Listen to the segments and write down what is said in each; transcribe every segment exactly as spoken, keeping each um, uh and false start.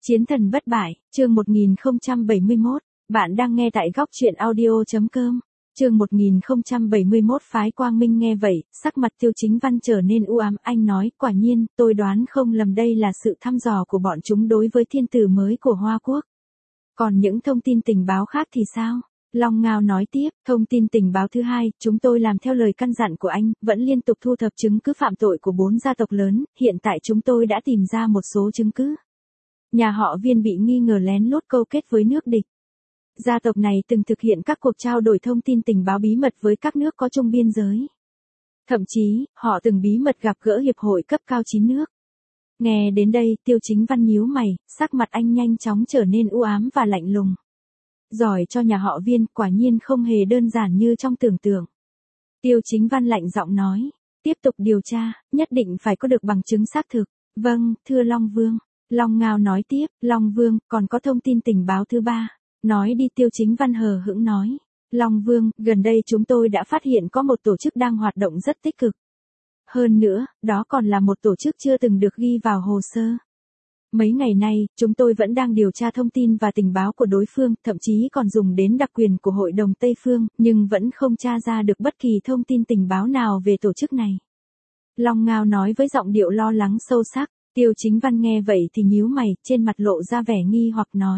Chiến thần bất bại, chương một nghìn không trăm bảy mươi mốt, bạn đang nghe tại góc truyện audio.com, chương một nghìn không trăm bảy mươi mốt phái Quang Minh nghe vậy, sắc mặt Tiêu Chính Văn trở nên u ám, anh nói, quả nhiên, tôi đoán không lầm đây là sự thăm dò của bọn chúng đối với thiên tử mới của Hoa Quốc. Còn những thông tin tình báo khác thì sao? Long Ngao nói tiếp, thông tin tình báo thứ hai, chúng tôi làm theo lời căn dặn của anh, vẫn liên tục thu thập chứng cứ phạm tội của bốn gia tộc lớn, hiện tại chúng tôi đã tìm ra một số chứng cứ. Nhà họ Viên bị nghi ngờ lén lút câu kết với nước địch. Gia tộc này từng thực hiện các cuộc trao đổi thông tin tình báo bí mật với các nước có chung biên giới. Thậm chí, họ từng bí mật gặp gỡ hiệp hội cấp cao chín nước. Nghe đến đây, Tiêu Chính Văn nhíu mày, sắc mặt anh nhanh chóng trở nên u ám và lạnh lùng. Giỏi cho nhà họ Viên, quả nhiên không hề đơn giản như trong tưởng tượng. Tiêu Chính Văn lạnh giọng nói, tiếp tục điều tra, nhất định phải có được bằng chứng xác thực. Vâng, thưa Long Vương. Long Ngao nói tiếp, Long Vương, còn có thông tin tình báo thứ ba. Nói đi, Tiêu Chính Văn hờ hững nói. Long Vương, gần đây chúng tôi đã phát hiện có một tổ chức đang hoạt động rất tích cực. Hơn nữa, đó còn là một tổ chức chưa từng được ghi vào hồ sơ. Mấy ngày nay, chúng tôi vẫn đang điều tra thông tin và tình báo của đối phương, thậm chí còn dùng đến đặc quyền của Hội đồng Tây Phương, nhưng vẫn không tra ra được bất kỳ thông tin tình báo nào về tổ chức này. Long Ngao nói với giọng điệu lo lắng sâu sắc. Tiêu Chính Văn nghe vậy thì nhíu mày, trên mặt lộ ra vẻ nghi hoặc nói.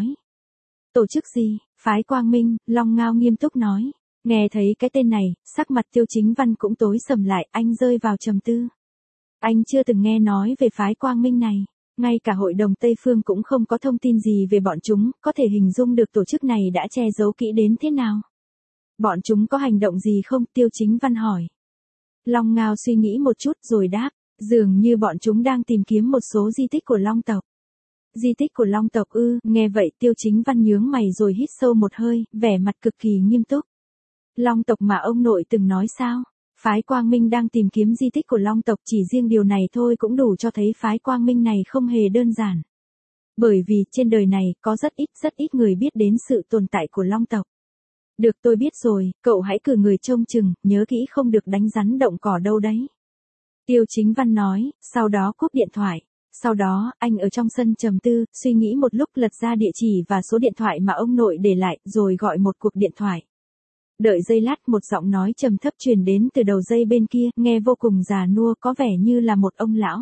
Tổ chức gì? Phái Quang Minh, Long Ngao nghiêm túc nói. Nghe thấy cái tên này, sắc mặt Tiêu Chính Văn cũng tối sầm lại, anh rơi vào trầm tư. Anh chưa từng nghe nói về phái Quang Minh này. Ngay cả Hội đồng Tây Phương cũng không có thông tin gì về bọn chúng, có thể hình dung được tổ chức này đã che giấu kỹ đến thế nào. Bọn chúng có hành động gì không? Tiêu Chính Văn hỏi. Long Ngao suy nghĩ một chút rồi đáp. Dường như bọn chúng đang tìm kiếm một số di tích của Long tộc. Di tích của Long tộc ư? Nghe vậy Tiêu Chính Văn nhướng mày rồi hít sâu một hơi, vẻ mặt cực kỳ nghiêm túc. Long tộc mà ông nội từng nói sao? Phái Quang Minh đang tìm kiếm di tích của Long tộc, chỉ riêng điều này thôi cũng đủ cho thấy phái Quang Minh này không hề đơn giản. Bởi vì trên đời này có rất ít rất ít người biết đến sự tồn tại của Long tộc. Được, tôi biết rồi, cậu hãy cử người trông chừng, nhớ kỹ không được đánh rắn động cỏ đâu đấy. Tiêu Chính Văn nói, sau đó cúp điện thoại. Sau đó, anh ở trong sân trầm tư, suy nghĩ một lúc, lật ra địa chỉ và số điện thoại mà ông nội để lại, rồi gọi một cuộc điện thoại. Đợi giây lát, một giọng nói trầm thấp truyền đến từ đầu dây bên kia, nghe vô cùng già nua, có vẻ như là một ông lão.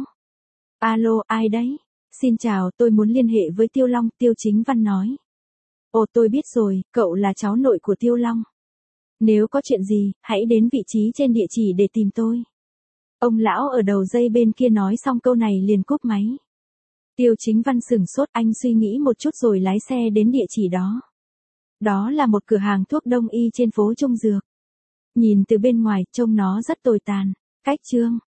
Alo, ai đấy? Xin chào, tôi muốn liên hệ với Tiêu Long, Tiêu Chính Văn nói. Ồ, tôi biết rồi, cậu là cháu nội của Tiêu Long. Nếu có chuyện gì, hãy đến vị trí trên địa chỉ để tìm tôi. Ông lão ở đầu dây bên kia nói xong câu này liền cúp máy. Tiêu Chính Văn sửng sốt, anh suy nghĩ một chút rồi lái xe đến địa chỉ đó. Đó là một cửa hàng thuốc đông y trên phố Trung Dược. Nhìn từ bên ngoài, trông nó rất tồi tàn. Cách chương